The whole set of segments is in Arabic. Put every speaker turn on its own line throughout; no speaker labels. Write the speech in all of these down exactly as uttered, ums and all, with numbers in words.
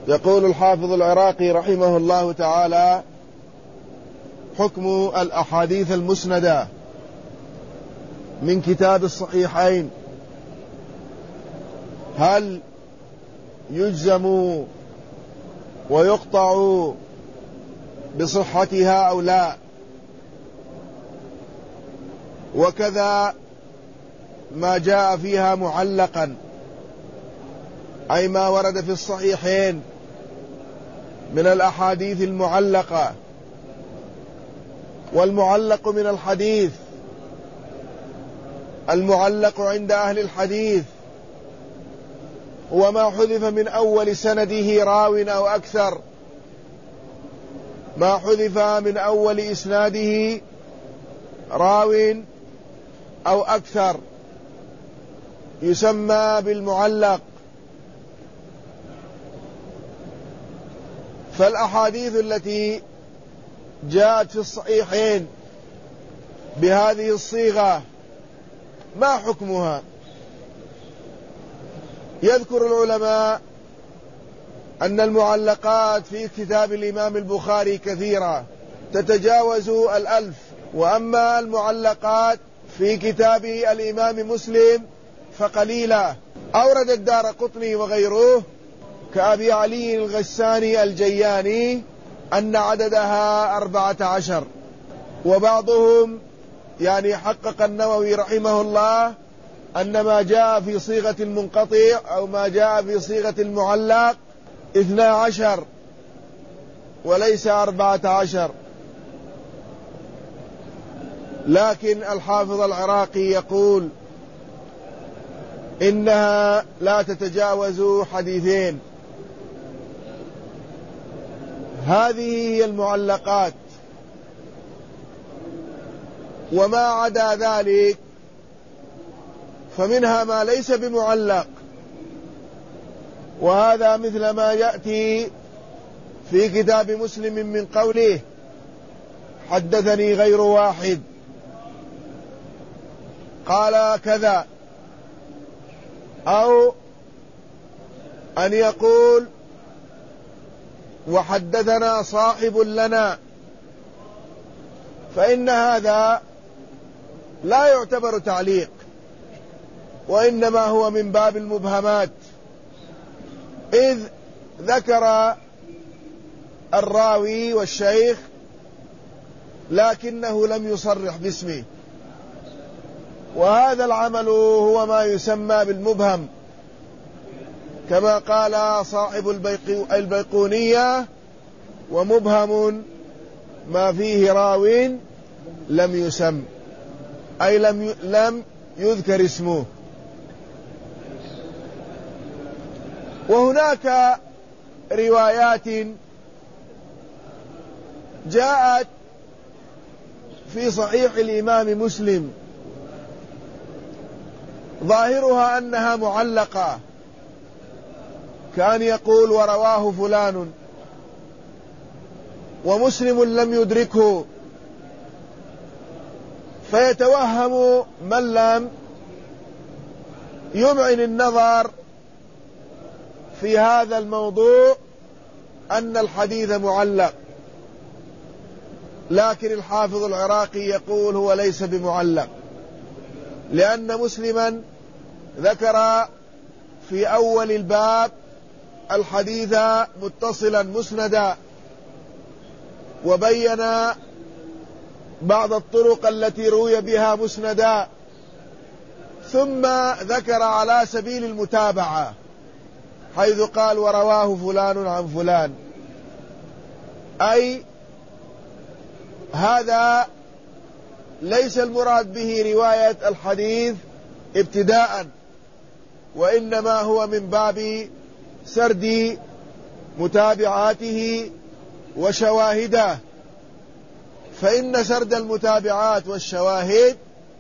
يقول الحافظ العراقي رحمه الله تعالى: حكم الأحاديث المسندة من كتاب الصحيحين، هل يجزم ويقطع بصحتها أو لا؟ وكذا ما جاء فيها معلقا، أي ما ورد في الصحيحين من الأحاديث المعلقة. والمعلق من الحديث، المعلق عند أهل الحديث هو ما حذف من أول سنده راو أو أكثر، ما حذف من أول إسناده راو أو أكثر يسمى بالمعلق. فالأحاديث التي جاءت في الصحيحين بهذه الصيغة ما حكمها؟ يذكر العلماء أن المعلقات في كتاب الإمام البخاري كثيرة تتجاوز الألف، وأما المعلقات في كتاب الإمام مسلم فقليلة. أورد الدارقطني وغيره كأبي علي الغساني الجياني أن عددها أربعة عشر، وبعضهم يعني حقق النووي رحمه الله أن ما جاء في صيغة المنقطع أو ما جاء في صيغة المعلق اثنا عشر وليس أربعة عشر. لكن الحافظ العراقي يقول إنها لا تتجاوز حديثين. هذه هي المعلقات، وما عدا ذلك فمنها ما ليس بمعلق، وهذا مثل ما يأتي في كتاب مسلم من قوله: حدثني غير واحد قال كذا، أو أن يقول: وحدثنا صاحب لنا، فإن هذا لا يعتبر تعليق، وإنما هو من باب المبهمات، إذ ذكر الراوي والشيخ لكنه لم يصرح باسمه، وهذا العمل هو ما يسمى بالمبهم، كما قال صاحب البيقونية: ومبهم ما فيه راو لم يسم، أي لم لم يذكر اسمه. وهناك روايات جاءت في صحيح الإمام مسلم ظاهرها أنها معلقة، كان يقول: ورواه فلان، ومسلم لم يدركه، فيتوهم من لم يمعن النظر في هذا الموضوع أن الحديث معلق. لكن الحافظ العراقي يقول هو ليس بمعلق، لأن مسلما ذكر في أول الباب الحديث متصلا مسندا، وبين بعض الطرق التي روي بها مسندا، ثم ذكر على سبيل المتابعة حيث قال: ورواه فلان عن فلان، أي هذا ليس المراد به رواية الحديث ابتداء، وإنما هو من باب سرد متابعاته وشواهده، فإن سرد المتابعات والشواهد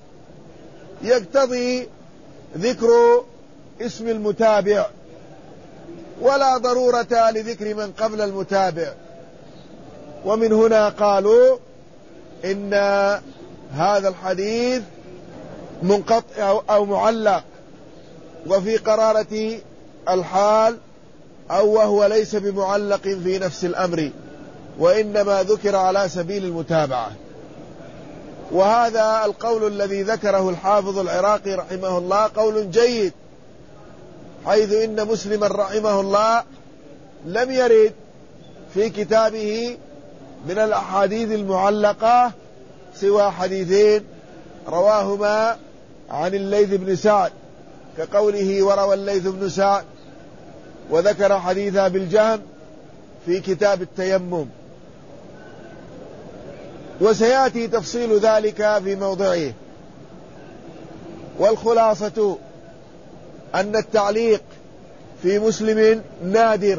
يقتضي ذكر اسم المتابع، ولا ضرورة لذكر من قبل المتابع. ومن هنا قالوا إن هذا الحديث منقطع أو معلق. وفي قرارة الحال أو وهو ليس بمعلق في نفس الأمر، وإنما ذكر على سبيل المتابعة. وهذا القول الذي ذكره الحافظ العراقي رحمه الله قول جيد، حيث إن مسلما رحمه الله لم يرد في كتابه من الأحاديث المعلقة سوى حديثين رواهما عن الليث بن سعد، كقوله وروى الليث بن سعد، وذكر حديث أبي الجهم في كتاب التيمم، وسيأتي تفصيل ذلك في موضعه. والخلاصة أن التعليق في مسلم نادر،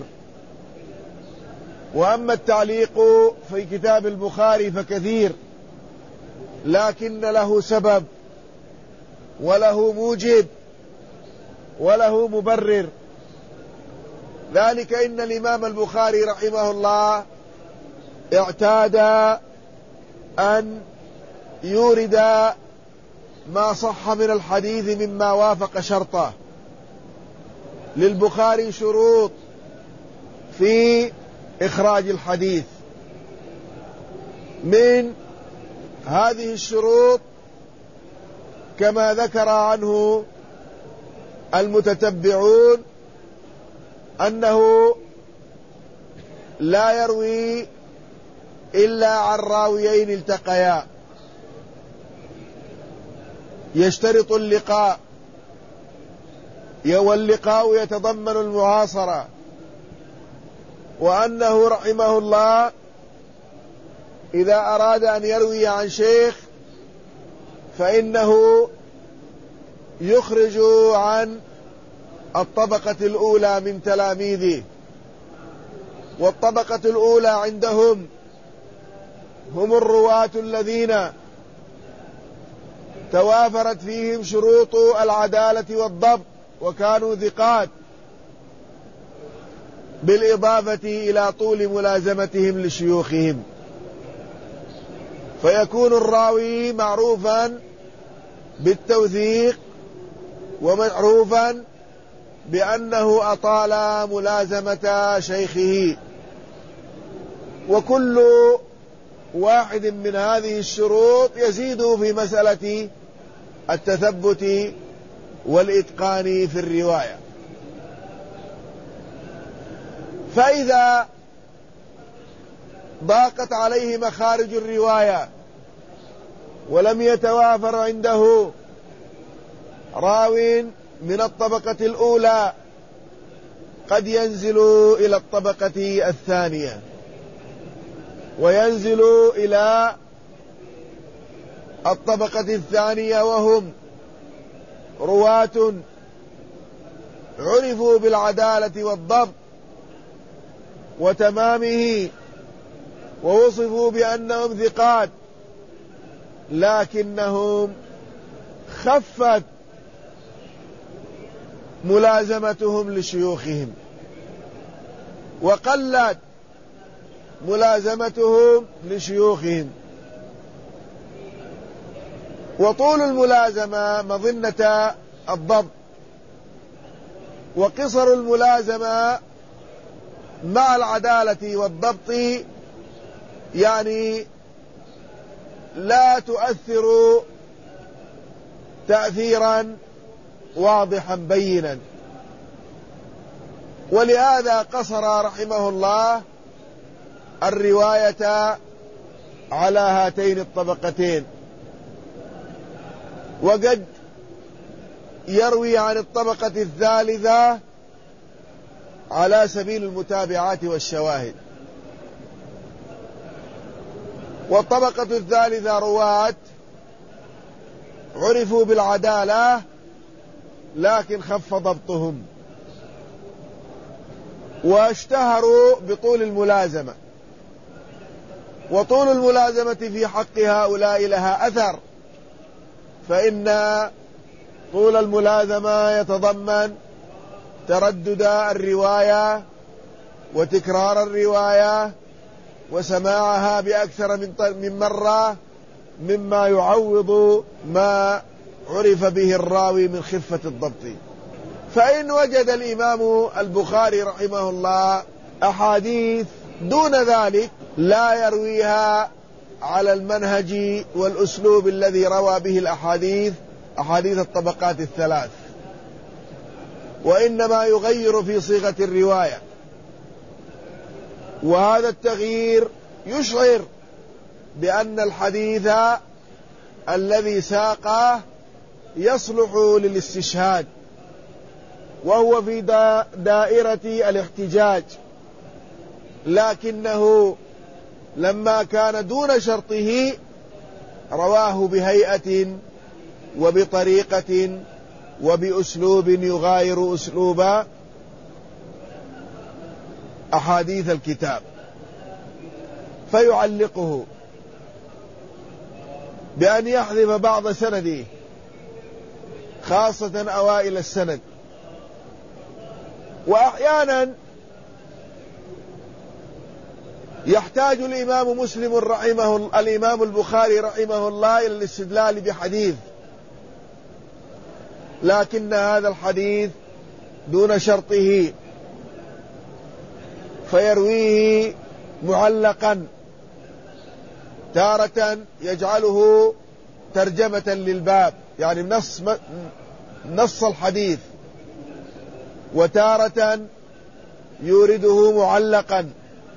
وأما التعليق في كتاب البخاري فكثير، لكن له سبب وله موجب وله مبرر. ذلك إن الإمام البخاري رحمه الله اعتاد أن يورد ما صح من الحديث مما وافق شرطه. للبخاري شروط في إخراج الحديث، من هذه الشروط كما ذكر عنه المتتبعون أنه لا يروي إلا عن راويين التقيا، يشترط اللقاء، واللقاء يتضمن المعاصرة، وأنه رحمه الله إذا أراد أن يروي عن شيخ فإنه يخرج عن الطبقة الأولى من تلاميذه. والطبقة الأولى عندهم هم الرواة الذين توافرت فيهم شروط العدالة والضبط وكانوا ثقات، بالإضافة إلى طول ملازمتهم لشيوخهم، فيكون الراوي معروفا بالتوثيق ومعروفا بأنه أطال ملازمة شيخه. وكل واحد من هذه الشروط يزيد في مسألة التثبت والإتقان في الرواية. فإذا ضاقت عليه مخارج الرواية ولم يتوافر عنده راو من الطبقة الأولى، قد ينزل إلى الطبقة الثانية، وينزل إلى الطبقة الثانية وهم رواة عرفوا بالعدالة والضبط وتمامه، ووصفوا بأنهم ثقات، لكنهم خفت ملازمتهم لشيوخهم وقلت ملازمتهم لشيوخهم. وطول الملازمة مظنة الضبط، وقصر الملازمة مع العدالة والضبط يعني لا تؤثر تأثيرا واضحا بينا. ولهذا قصر رحمه الله الرواية على هاتين الطبقتين، وقد يروي عن الطبقة الثالثة على سبيل المتابعات والشواهد. والطبقة الثالثة رواة عرفوا بالعدالة لكن خف ضبطهم، واشتهروا بطول الملازمة. وطول الملازمة في حق هؤلاء لها أثر، فإن طول الملازمة يتضمن تردد الرواية وتكرار الرواية وسماعها بأكثر من مرة، مما يعوض ما عرف به الراوي من خفة الضبط. فإن وجد الإمام البخاري رحمه الله أحاديث دون ذلك لا يرويها على المنهج والأسلوب الذي روى به الأحاديث، أحاديث الطبقات الثلاث، وإنما يغير في صيغة الرواية، وهذا التغيير يشعر بأن الحديث الذي ساقه يصلح للاستشهاد، وهو في دائرة الاحتجاج، لكنه لما كان دون شرطه رواه بهيئة وبطريقة وبأسلوب يغاير أسلوب أحاديث الكتاب، فيعلقه بأن يحذف بعض سنده، خاصة أوائل السند. وأحيانا يحتاج الإمام مسلم رحمه الإمام البخاري رحمه الله إلى الاستدلال بحديث، لكن هذا الحديث دون شرطه، فيرويه معلقا، تارة يجعله ترجمة للباب يعني نص نص الحديث، وتارة يورده معلقا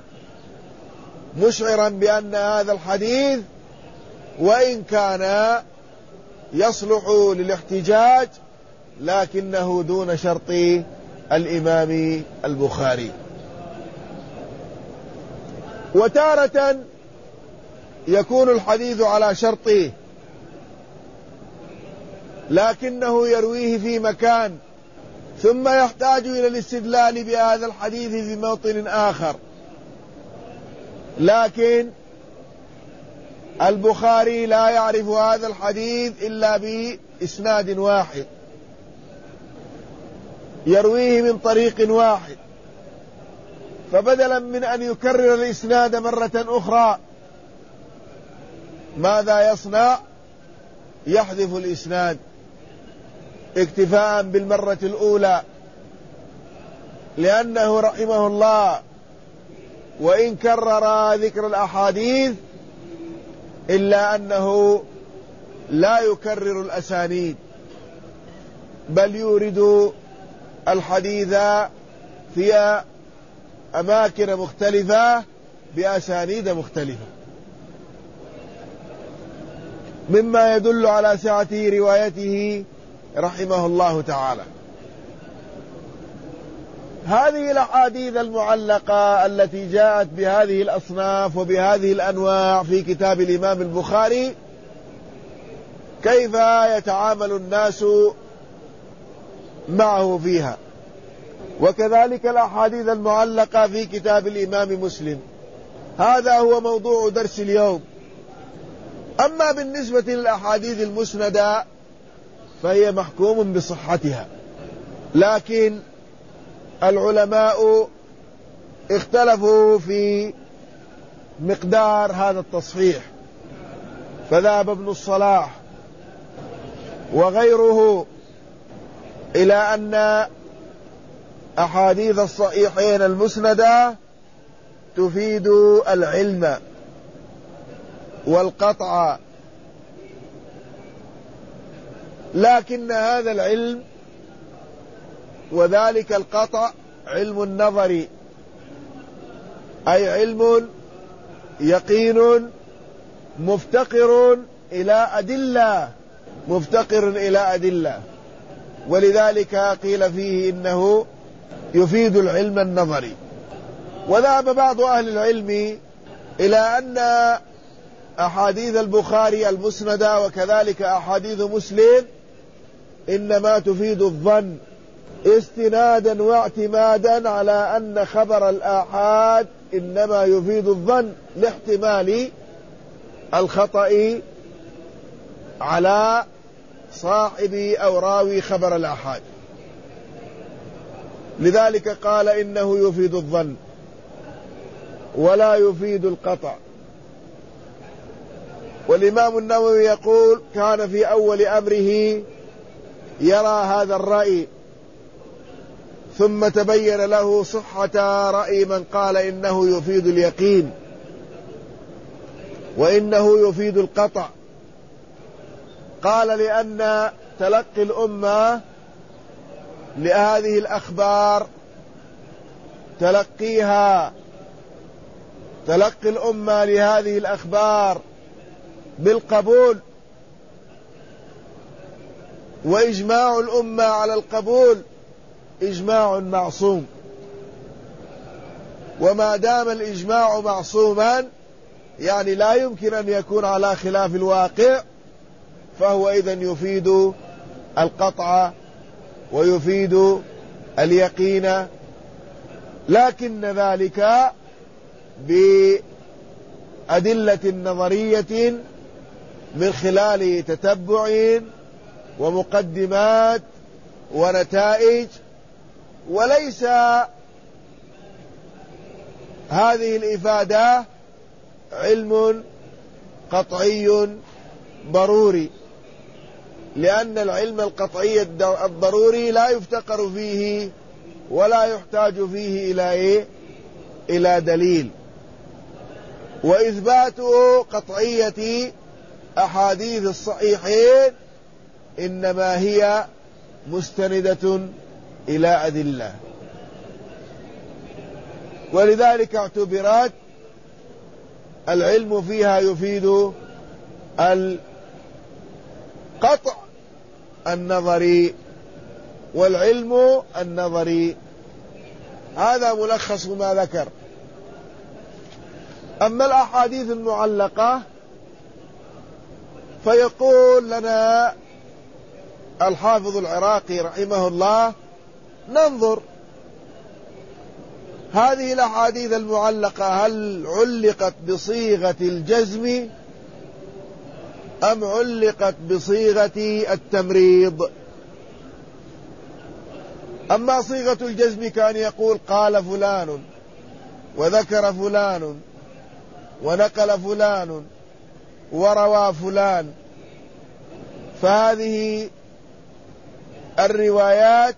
مشعرا بأن هذا الحديث وإن كان يصلح للاحتجاج لكنه دون شرط الإمام البخاري. وتارة يكون الحديث على شرطه لكنه يرويه في مكان، ثم يحتاج إلى الاستدلال بهذا الحديث في موطن آخر، لكن البخاري لا يعرف هذا الحديث إلا بإسناد واحد، يرويه من طريق واحد، فبدلا من أن يكرر الإسناد مرة أخرى ماذا يصنع؟ يحذف الإسناد اكتفاء بالمرة الأولى، لأنه رحمه الله وإن كرر ذكر الأحاديث إلا أنه لا يكرر الأسانيد، بل يورد الحديث في أماكن مختلفة بأسانيد مختلفة، مما يدل على سعة روايته رحمه الله تعالى. هذه الأحاديث المعلقة التي جاءت بهذه الأصناف وبهذه الأنواع في كتاب الإمام البخاري، كيف يتعامل الناس معه فيها؟ وكذلك الأحاديث المعلقة في كتاب الإمام مسلم. هذا هو موضوع درس اليوم. أما بالنسبة للأحاديث المسندة فهي محكوم بصحتها، لكن العلماء اختلفوا في مقدار هذا التصحيح، فذهب ابن الصلاح وغيره إلى أن أحاديث الصحيحين المسندة تفيد العلم والقطع، لكن هذا العلم وذلك القطع علم النظر، أي علم يقين مفتقر إلى أدلة مفتقر إلى أدلة، ولذلك قيل فيه إنه يفيد العلم النظري. وذهب بعض أهل العلم إلى أن أحاديث البخاري المسندة وكذلك أحاديث مسلم إنما تفيد الظن استنادا واعتمادا على أن خبر الآحاد إنما يفيد الظن لاحتمال الخطأ على صاحب أو راوي خبر الآحاد، لذلك قال إنه يفيد الظن ولا يفيد القطع. والإمام النووي يقول كان في أول أمره يرى هذا الرأي، ثم تبين له صحة رأي من قال إنه يفيد اليقين وإنه يفيد القطع. قال لأن تلقي الأمة لهذه الأخبار تلقيها تلقي الأمة لهذه الأخبار بالقبول، وإجماع الأمة على القبول إجماع معصوم، وما دام الإجماع معصوما يعني لا يمكن أن يكون على خلاف الواقع، فهو إذن يفيد القطع ويفيد اليقين، لكن ذلك بأدلة نظرية من خلال تتبع ومقدمات ونتائج، وليس هذه الإفادة علم قطعي ضروري، لأن العلم القطعي الضروري لا يفتقر فيه ولا يحتاج فيه إلى إيه؟ إلى دليل. وإثباته قطعية أحاديث الصحيحين إنما هي مستندة إلى أدلة، ولذلك اعتبرت العلم فيها يفيد القطع النظري والعلم النظري. هذا ملخص ما ذكر. أما الأحاديث المعلقة فيقول لنا الحافظ العراقي رحمه الله: ننظر هذه الأحاديث المعلقة هل علقت بصيغة الجزم أم علقت بصيغة التمريض؟ أما صيغة الجزم كان يقول قال فلان وذكر فلان ونقل فلان وروى فلان، فهذه الروايات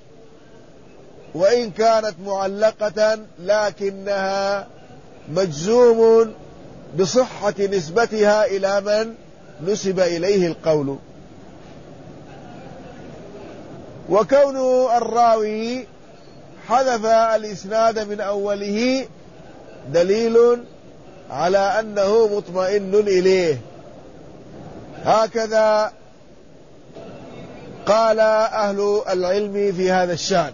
وإن كانت معلقة لكنها مجزوم بصحة نسبتها إلى من نسب إليه القول. وكون الراوي حذف الإسناد من أوله دليل على أنه مطمئن إليه، هكذا قال أهل العلم في هذا الشأن.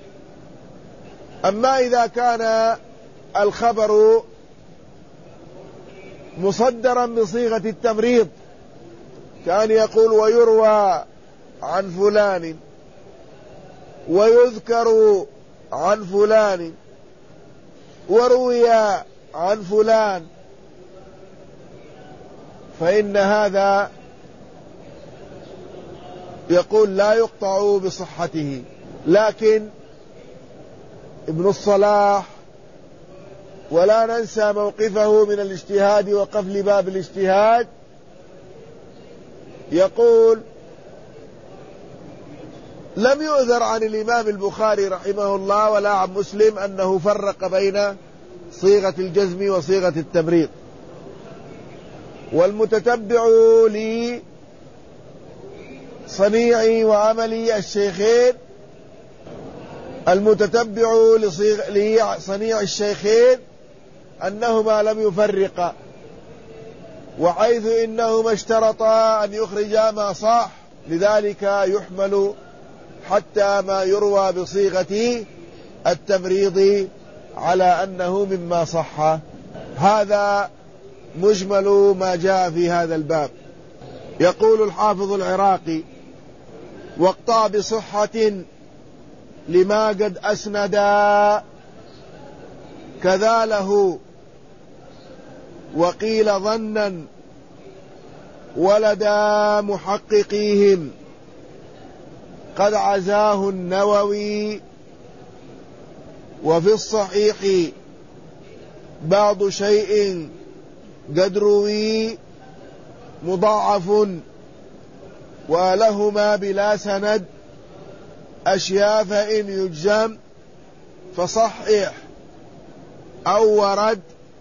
أما إذا كان الخبر مصدرا بصيغة التمريض كان يقول ويروى عن فلان ويذكر عن فلان وروي عن فلان، فإن هذا يقول لا يقطع بصحته. لكن ابن الصلاح ولا ننسى موقفه من الاجتهاد وقفل باب الاجتهاد يقول لم يؤذر عن الإمام البخاري رحمه الله ولا عن مسلم أنه فرق بين صيغة الجزم وصيغة التمريض. والمتتبع لصنيع وعمل الشيخين المتتبع لصنيع الشيخين أنهما لم يفرقا، وحيث إنهما اشترطا أن يخرجا ما صح، لذلك يحمل حتى ما يروى بصيغة التمريض على أنه مما صح. هذا مجمل ما جاء في هذا الباب. يقول الحافظ العراقي: واقطع بصحة لما قد أسندا كذا له، وقيل ظنا ولدى محققيهم قد عزاه النووي. وفي الصحيح بعض شيء قد روي مضاعف ولهما بلا سند أشياء فإن يجزم فصحح أو ورد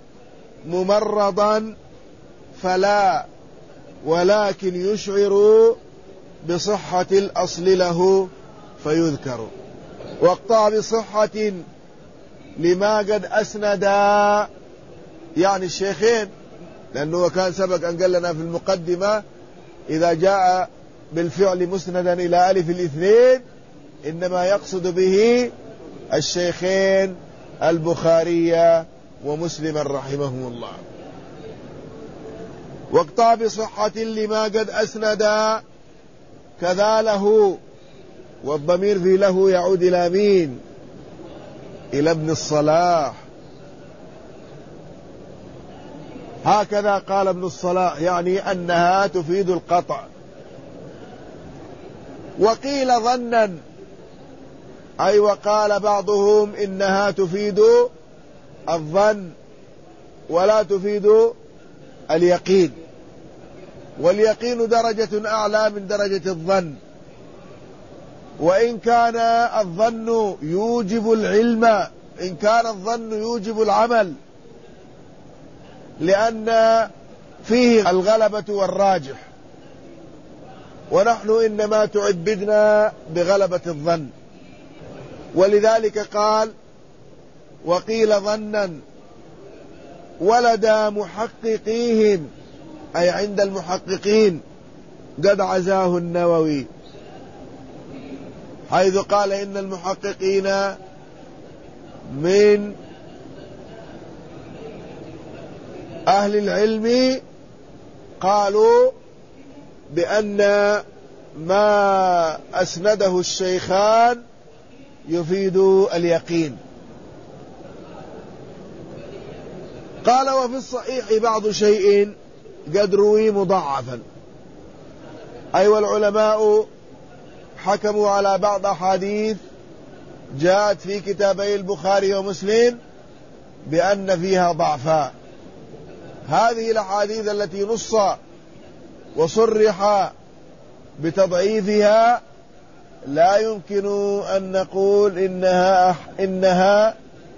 ممرضا فلا، ولكن يشعر بصحة الأصل له فيذكر. واقطع بصحة لما قد أسندا، يعني الشيخين، لأنه كان سبق أن قال لنا في المقدمة إذا جاء بالفعل مسندا إلى ألف الاثنين إنما يقصد به الشيخين البخاري ومسلم رحمهم الله. واقطع بصحة لما قد أسندا كذا له، والضمير في له يعود إلى مين؟ إلى ابن الصلاح. هكذا قال ابن الصلاح، يعني أنها تفيد القطع. وقيل ظنا، أي وقال بعضهم إنها تفيد الظن ولا تفيد اليقين، واليقين درجة أعلى من درجة الظن، وإن كان الظن يوجب العلم، إن كان الظن يوجب العمل، لأن فيه الغلبة والراجح، ونحن إنما تعبدنا بغلبة الظن. ولذلك قال وقيل ظنا ولدى محققيهم، أي عند المحققين، قد عزاه النووي، حيث قال إن المحققين من أهل العلم قالوا بأن ما أسنده الشيخان يفيد اليقين. قال وفي الصحيح بعض شيء قد روي مضاعفا، أي والعلماء حكموا على بعض أحاديث جاءت في كتابي البخاري ومسلم بأن فيها ضعفا. هذه الأحاديث التي نص وصرح بتضعيفها لا يمكن أن نقول إنها إنها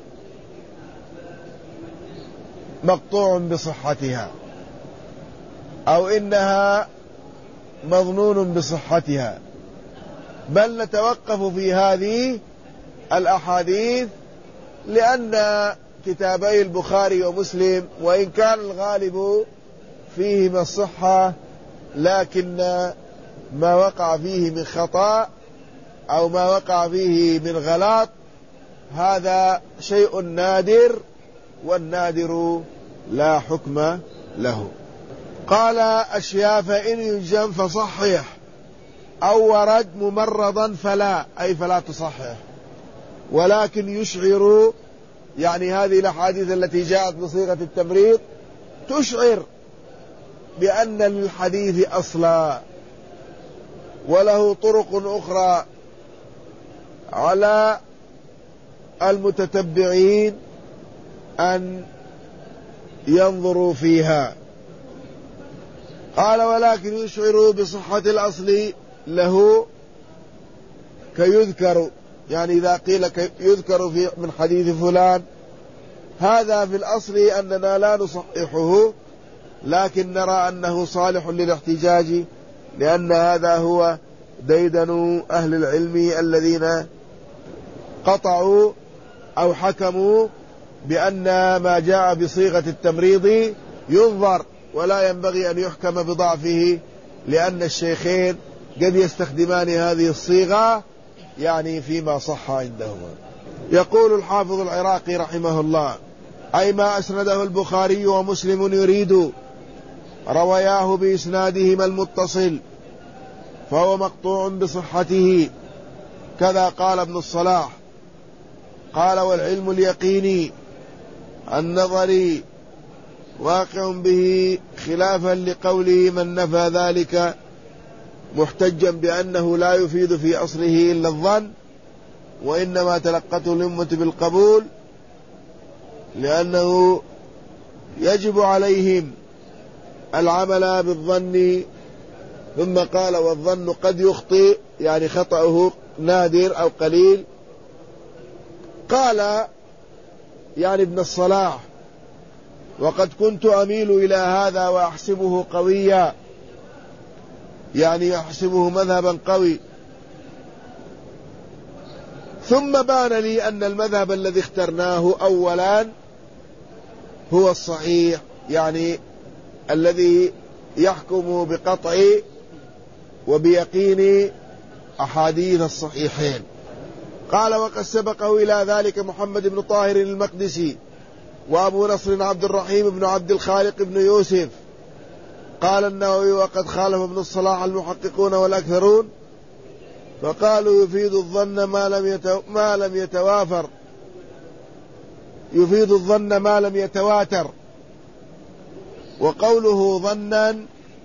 مقطوع بصحتها أو إنها مظنون بصحتها، بل نتوقف في هذه الأحاديث، لأن كتابي البخاري ومسلم وإن كان الغالب فيهما الصحة، لكن ما وقع فيه من خطأ أو ما وقع فيه من غلط هذا شيء نادر، والنادر لا حكم له. قال أشياء فإن يجزم فصحح أو ورد ممرضا فلا، أي فلا تصحح، ولكن يشعر، يعني هذه الأحاديث التي جاءت بصيغة التمريض تشعر بأن للحديث أصلا وله طرق أخرى على المتتبعين أن ينظروا فيها. قال ولكن يشعر بصحة الأصل له كيذكر، يعني إذا قيل يذكر في من حديث فلان، هذا في الأصل أننا لا نصححه، لكن نرى أنه صالح للاحتجاج، لأن هذا هو ديدن أهل العلم الذين قطعوا أو حكموا بأن ما جاء بصيغة التمريض ينظر ولا ينبغي أن يحكم بضعفه، لأن الشيخين قد يستخدمان هذه الصيغة يعني فيما صح عندهما. يقول الحافظ العراقي رحمه الله: أي ما أسنده البخاري ومسلم يريد رواياه بإسنادهما المتصل فهو مقطوع بصحته. كذا قال ابن الصلاح. قال والعلم اليقيني النظري واقع به، خلافا لقوله من نفى ذلك محتجا بأنه لا يفيد في أصله إلا الظن، وإنما تلقته الأمة بالقبول لأنه يجب عليهم العمل بالظن. ثم قال والظن قد يخطئ، يعني خطأه نادر أو قليل. قال يعني ابن الصلاح: وقد كنت أميل إلى هذا وأحسبه قويا، يعني أحسبه مذهبا قوي، ثم بان لي أن المذهب الذي اخترناه أولا هو الصحيح، يعني الذي يحكم بقطع وبيقين أحاديث الصحيحين. قال: وقد سبقه إلى ذلك محمد بن طاهر المقدسي وأبو نصر عبد الرحيم بن عبد الخالق بن يوسف. قال النووي: وقد خالف ابن الصلاح المحققون والأكثرون، فقالوا يفيد الظن ما لم يتو... ما لم يتوافر يفيد الظن ما لم يتواتر. وقوله ظنا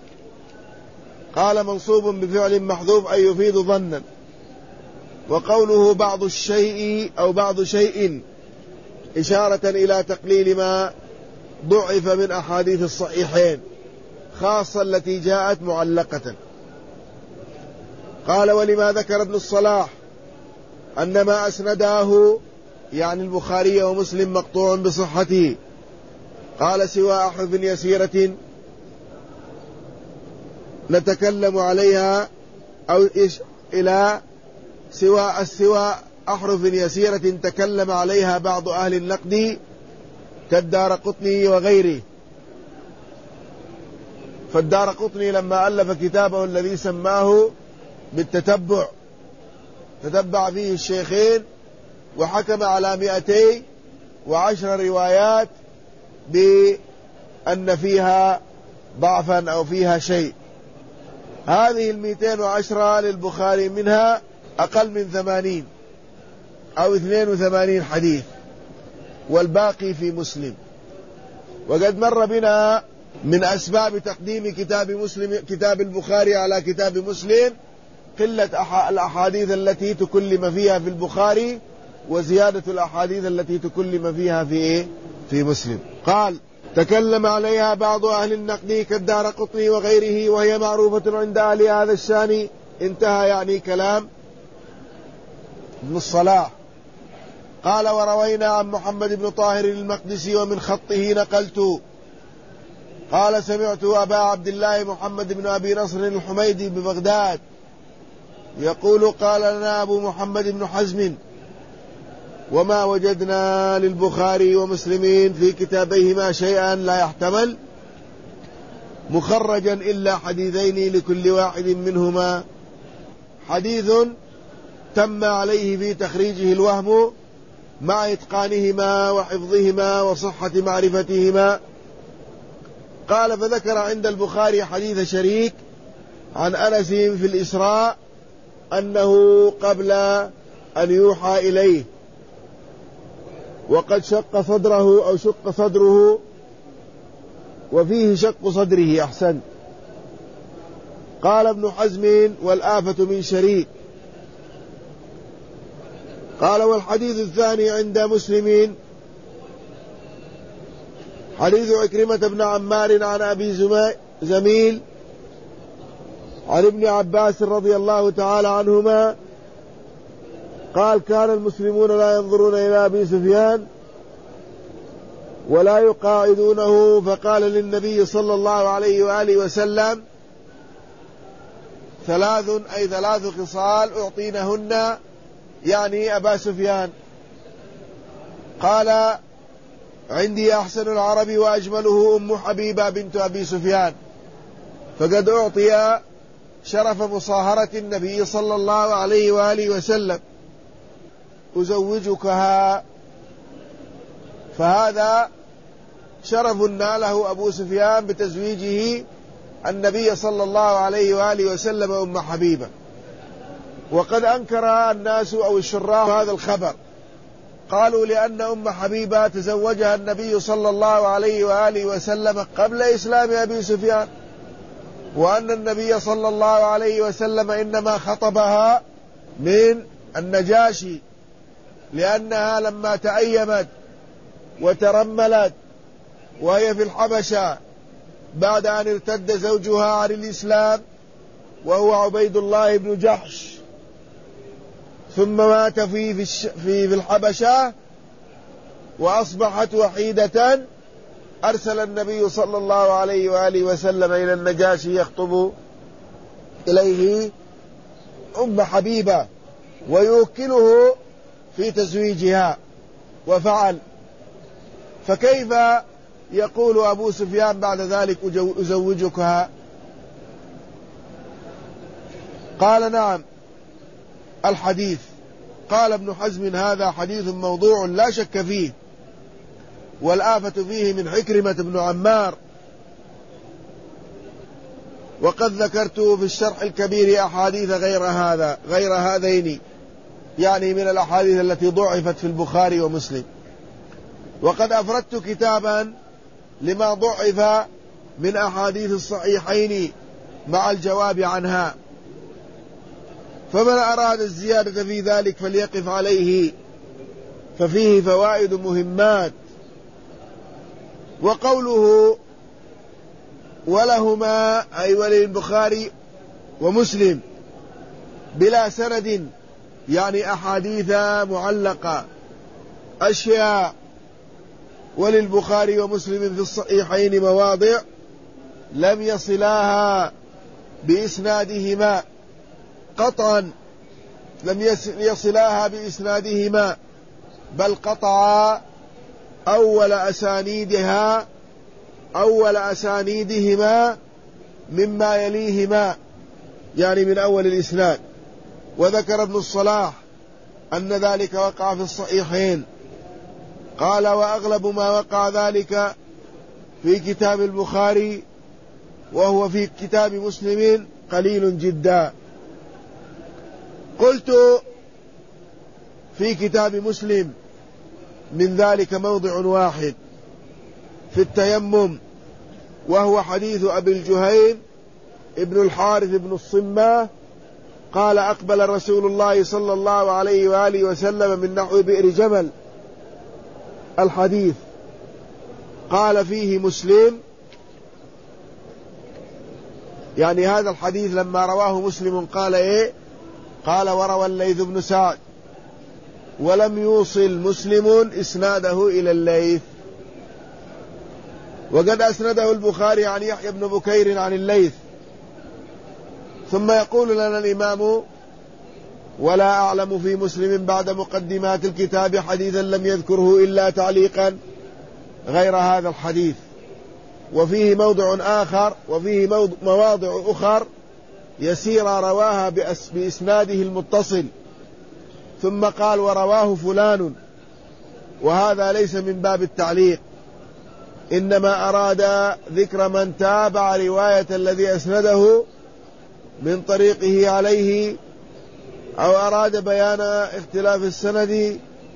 قال منصوب بفعل محذوف أي يفيد ظنا. وقوله بعض الشيء أو بعض شيء إشارة إلى تقليل ما ضعف من أحاديث الصحيحين، خاصة التي جاءت معلقة. قال: ولما ذكر ابن الصلاح أن ما أسنداه يعني البخاري ومسلم مقطوع بصحته، قال: سوى أحرف يسيرة نتكلم عليها، أو إيش إلى سوى السوى أحرف يسيرة تكلم عليها بعض أهل النقد كالدارقطني وغيره. فالدارقطني لما ألف كتابه الذي سماه بالتتبع تتبع فيه الشيخين وحكم على مئتي وعشر روايات بأن فيها ضعفا أو فيها شيء. هذه المئتين وعشرة للبخاري منها أقل من ثمانين أو اثنين وثمانين حديث، والباقي في مسلم. وقد مر بنا من أسباب تقديم كتاب مسلم كتاب البخاري على كتاب مسلم قلة الأحاديث التي تكلم فيها في البخاري وزيادة الأحاديث التي تكلم فيها في في مسلم. قال: تكلم عليها بعض أهل النقد كالدارقطني وغيره، وهي معروفة عند أهل هذا الشان. انتهى يعني كلام ابن الصلاح. قال: وروينا عن محمد بن طاهر المقدسي ومن خطه نقلت. قال: سمعت أبا عبد الله محمد بن أبي نصر الحميدي ببغداد يقول: قال لنا أبو محمد بن حزم: وما وجدنا للبخاري ومسلمين في كتابيهما شيئا لا يحتمل مخرجا إلا حديثين لكل واحد منهما، حديث تم عليه في تخريجه الوهم مع إتقانهما وحفظهما وصحة معرفتهما. قال: فذكر عند البخاري حديث شريك عن أنس في الإسراء أنه قبل أن يوحى إليه وقد شق صدره أو شق صدره، وفيه شق صدره أحسن. قال ابن حزم: والآفة من شريك. قال: والحديث الثاني عند مسلمين حديث عكرمة بن عمار عن أبي زميل عن ابن عباس رضي الله تعالى عنهما قال: كان المسلمون لا ينظرون إلى أبي سفيان ولا يقاعدونه، فقال للنبي صلى الله عليه وآله وسلم: ثلاث أي ثلاث خصال أعطينهن يعني أبا سفيان. قال: عندي أحسن العرب وأجمله أم حبيبة بنت أبي سفيان، فقد أعطي شرف مصاهرة النبي صلى الله عليه وآله وسلم، أزوجكها. فهذا شرف ناله أبو سفيان بتزويجه النبي صلى الله عليه وآله وسلم أم حبيبة. وقد أنكر الناس أو الشراح هذا الخبر، قالوا لأن أم حبيبة تزوجها النبي صلى الله عليه وآله وسلم قبل إسلام أبي سفيان، وأن النبي صلى الله عليه وسلم إنما خطبها من النجاشي، لأنها لما تأيمت وترملت وهي في الحبشة بعد أن ارتد زوجها عن الإسلام وهو عبيد الله بن جحش، ثم مات في في, في, في الحبشة وأصبحت وحيدة، أرسل النبي صلى الله عليه وآله وسلم إلى النجاشي يخطب إليه أم حبيبة ويوكله في تزويجها، وفعل. فكيف يقول أبو سفيان بعد ذلك أزوجكها؟ قال نعم الحديث. قال ابن حزم هذا حديث موضوع لا شك فيه، والآفة فيه من عكرمة بن عمار، وقد ذكرت في الشرح الكبير أحاديث غير هذا غير هذين، يعني من الأحاديث التي ضعفت في البخاري ومسلم. وقد أفردت كتابا لما ضعف من أحاديث الصحيحين مع الجواب عنها، فمن أراد الزيادة في ذلك فليقف عليه، ففيه فوائد مهمات. وقوله ولهما أي وللبخاري ومسلم بلا سند، يعني أحاديث معلقة أشياء، وللبخاري ومسلم في الصحيحين مواضع لم يصلاها بإسنادهما قطعا، لم يصلاها بإسنادهما، بل قطع أول أسانيدها أول أسانيدهما مما يليهما، يعني من أول الإسناد. وذكر ابن الصلاح أن ذلك وقع في الصحيحين. قال وأغلب ما وقع ذلك في كتاب البخاري، وهو في كتاب مسلم قليل جدا. قلت في كتاب مسلم من ذلك موضع واحد في التيمم، وهو حديث أبي الجهيم ابن الحارث بن الصمة قال أقبل رسول الله صلى الله عليه وآله وسلم من نحو بئر جمل، الحديث. قال فيه مسلم، يعني هذا الحديث لما رواه مسلم قال إيه؟ قال وروى الليث بن سعد، ولم يوصل مسلم إسناده إلى الليث. وقد أسنده البخاري عن يحيى بن بكير عن الليث. ثم يقول لنا الإمام ولا أعلم في مسلم بعد مقدمات الكتاب حديثا لم يذكره إلا تعليقا غير هذا الحديث. وفيه موضع آخر وفيه مواضع أخر يسير رواها بإسناده المتصل، ثم قال ورواه فلان، وهذا ليس من باب التعليق، إنما أراد ذكر من تابع رواية الذي أسنده من طريقه عليه، أو أراد بيان اختلاف السند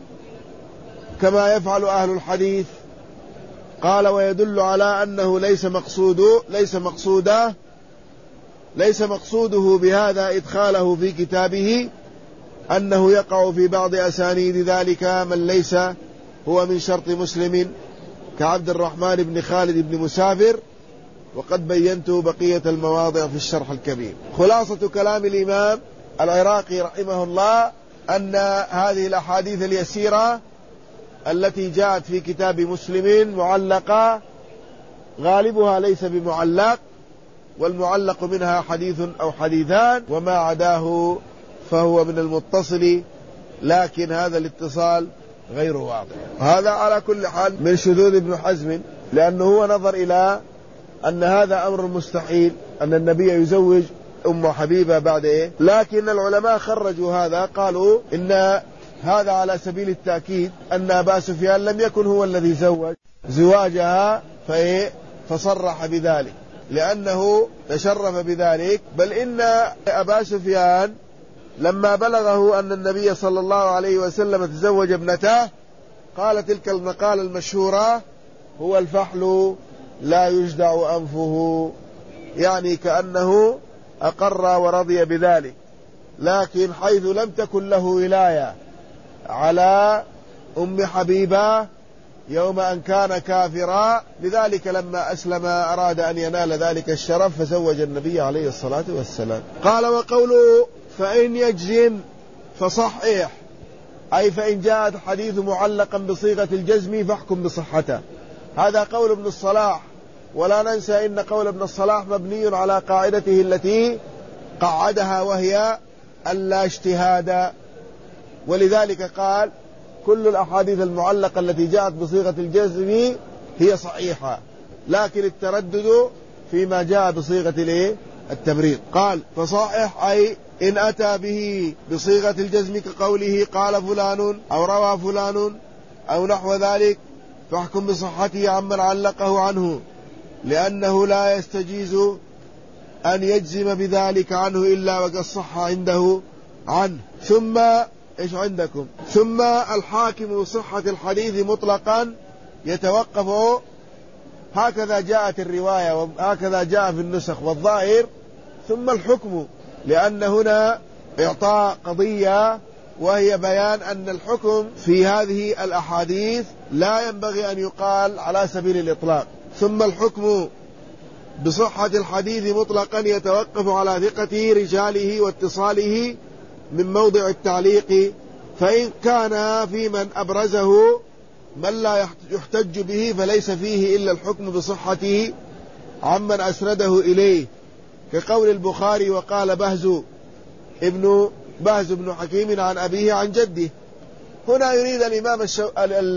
كما يفعل أهل الحديث. قال ويدل على أنه ليس مقصوده ليس مقصوده ليس مقصوده بهذا إدخاله في كتابه أنه يقع في بعض أسانيد ذلك من ليس هو من شرط مسلم كعبد الرحمن بن خالد بن مسافر، وقد بينت بقية المواضع في الشرح الكبير. خلاصة كلام الإمام العراقي رحمه الله أن هذه الأحاديث اليسيرة التي جاءت في كتاب مسلم معلقة غالبها ليس بمعلق، والمعلق منها حديث أو حديثان، وما عداه فهو من المتصل، لكن هذا الاتصال غير واضح. هذا على كل حال من شذوذ ابن حزم، لأنه هو نظر إلى أن هذا أمر مستحيل أن النبي يزوج أم حبيبة بعد إيه، لكن العلماء خرجوا هذا، قالوا إن هذا على سبيل التأكيد أن أبا سفيان لم يكن هو الذي زوج زواجها فإيه فصرح بذلك لأنه تشرف بذلك، بل إن أبا سفيان لما بلغه أن النبي صلى الله عليه وسلم تزوج ابنته قال تلك المقالة المشهورة هو الفحل لا يجدع أنفه، يعني كأنه أقر ورضي بذلك، لكن حيث لم تكن له ولاية على أم حبيبة يوم أن كان كافرا، لذلك لما أسلم أراد أن ينال ذلك الشرف فزوج النبي عليه الصلاة والسلام. قال وقوله فإن يجزم فصحح، أي فإن جاء الحديث معلقا بصيغة الجزم فاحكم بصحته. هذا قول ابن الصلاح، ولا ننسى إن قول ابن الصلاح مبني على قاعدته التي قعدها وهي ألا اجتهاد، ولذلك قال كل الأحاديث المعلقة التي جاءت بصيغة الجزم هي صحيحة، لكن التردد فيما جاء بصيغة التمريض. قال فصحح، أي إن أتى به بصيغة الجزم كقوله قال فلان أو روى فلان أو نحو ذلك فاحكم بصحته عمن علقه عنه، لأنه لا يستجيز أن يجزم بذلك عنه إلا وقد صح عنده عنه. ثم إيش عندكم؟ ثم الحاكم بصحة الحديث مطلقا يتوقف، هكذا جاءت الرواية وهكذا جاء في النسخ والظاهر، ثم الحكم، لأن هنا إعطاء قضية وهي بيان أن الحكم في هذه الأحاديث لا ينبغي أن يقال على سبيل الإطلاق. ثم الحكم بصحة الحديث مطلقا يتوقف على ثقة رجاله واتصاله من موضع التعليق، فإن كان في من أبرزه من لا يحتج به فليس فيه إلا الحكم بصحته عمن أسنده إليه، كقول البخاري وقال بهز ابن بهز بن حكيم عن أبيه عن جده. هنا يريد الإمام الشو...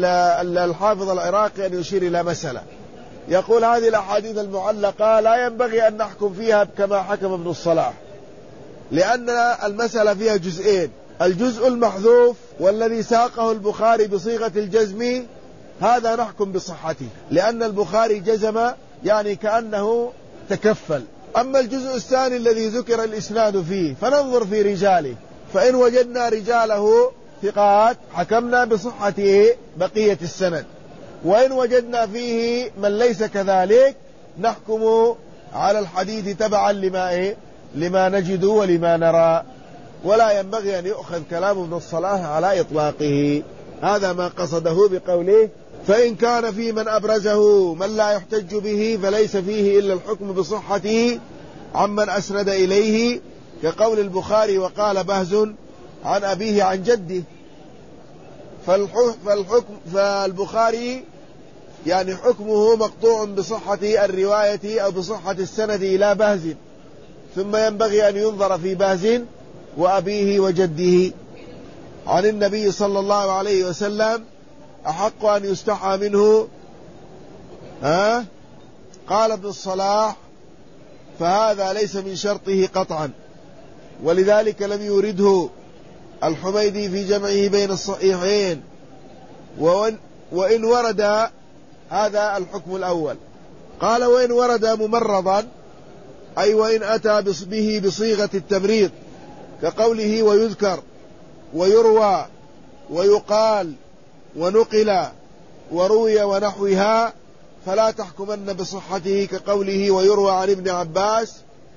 الحافظ العراقي أن يشير إلى مسألة، يقول هذه الأحاديث المعلقة لا ينبغي أن نحكم فيها كما حكم ابن الصلاح، لأن المسألة فيها جزئين: الجزء المحذوف والذي ساقه البخاري بصيغة الجزم هذا نحكم بصحته، لأن البخاري جزم يعني كأنه تكفل. أما الجزء الثاني الذي ذكر الإسناد فيه فننظر في رجاله، فإن وجدنا رجاله ثقات حكمنا بصحة بقية السند، وإن وجدنا فيه من ليس كذلك نحكم على الحديث تبعا لما, إيه؟ لما نجد ولما نرى، ولا ينبغي أن يؤخذ كلام ابن الصلاح على إطلاقه. هذا ما قصده بقوله فإن كان في من أبرزه من لا يحتج به فليس فيه إلا الحكم بصحته عمن أسند إليه، كقول البخاري وقال بهز عن أبيه عن جده. فالحكم فالبخاري يعني حكمه مقطوع بصحة الرواية أو بصحة السند إلى بهز، ثم ينبغي أن ينظر في بهز وأبيه وجده. عن النبي صلى الله عليه وسلم أحق أن يستحى منه. ها؟ قال ابن الصلاح فهذا ليس من شرطه قطعا، ولذلك لم يورده الحميدي في جمعه بين الصحيحين. وإن ورد هذا الحكم الأول، قال وإن ورد ممرضا، أي وإن أتى به بصيغة التمريض كقوله ويذكر ويروى ويقال ونقل وروي ونحوها فلا تحكمن بصحته، كقوله ويروى عن ابن عباس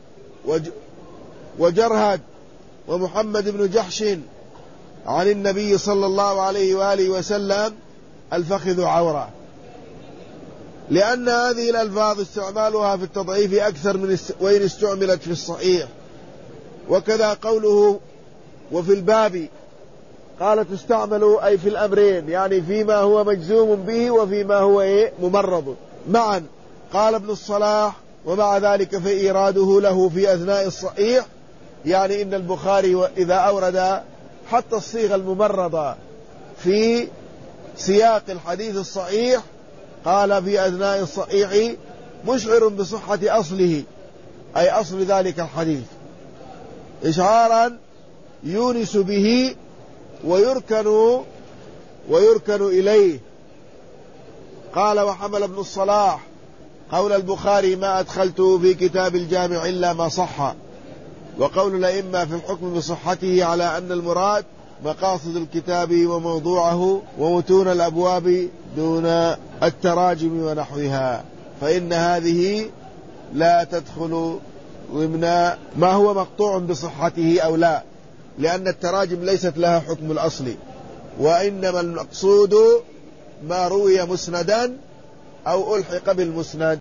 وجرهد ومحمد بن جحش عن النبي صلى الله عليه وآله وسلم الفخذ عورة، لأن هذه الألفاظ استعمالها في التضعيف أكثر من وإن استعملت في الصحيح. وكذا قوله وفي الباب، قال تستعمل أي في الأمرين، يعني فيما هو مجزوم به وفيما هو إيه ممرض معا. قال ابن الصلاح ومع ذلك فإيراده له في أثناء الصحيح، يعني إن البخاري إذا أورد حتى الصيغة الممرضة في سياق الحديث الصحيح قال في أثناء الصحيح مشعر بصحة أصله، أي أصل ذلك الحديث، إشعارا يونس به ويركن ويركن إليه. قال وحمل ابن الصلاح قول البخاري ما أدخلته في كتاب الجامع إلا ما صح، وقول الأئمة في الحكم بصحته على أن المراد مقاصد الكتاب وموضوعه ومتون الأبواب دون التراجم ونحوها، فإن هذه لا تدخل ضمن ما هو مقطوع بصحته أو لا، لأن التراجم ليست لها حكم الأصل، وإنما المقصود ما روي مسندا أو ألحق بالمسند.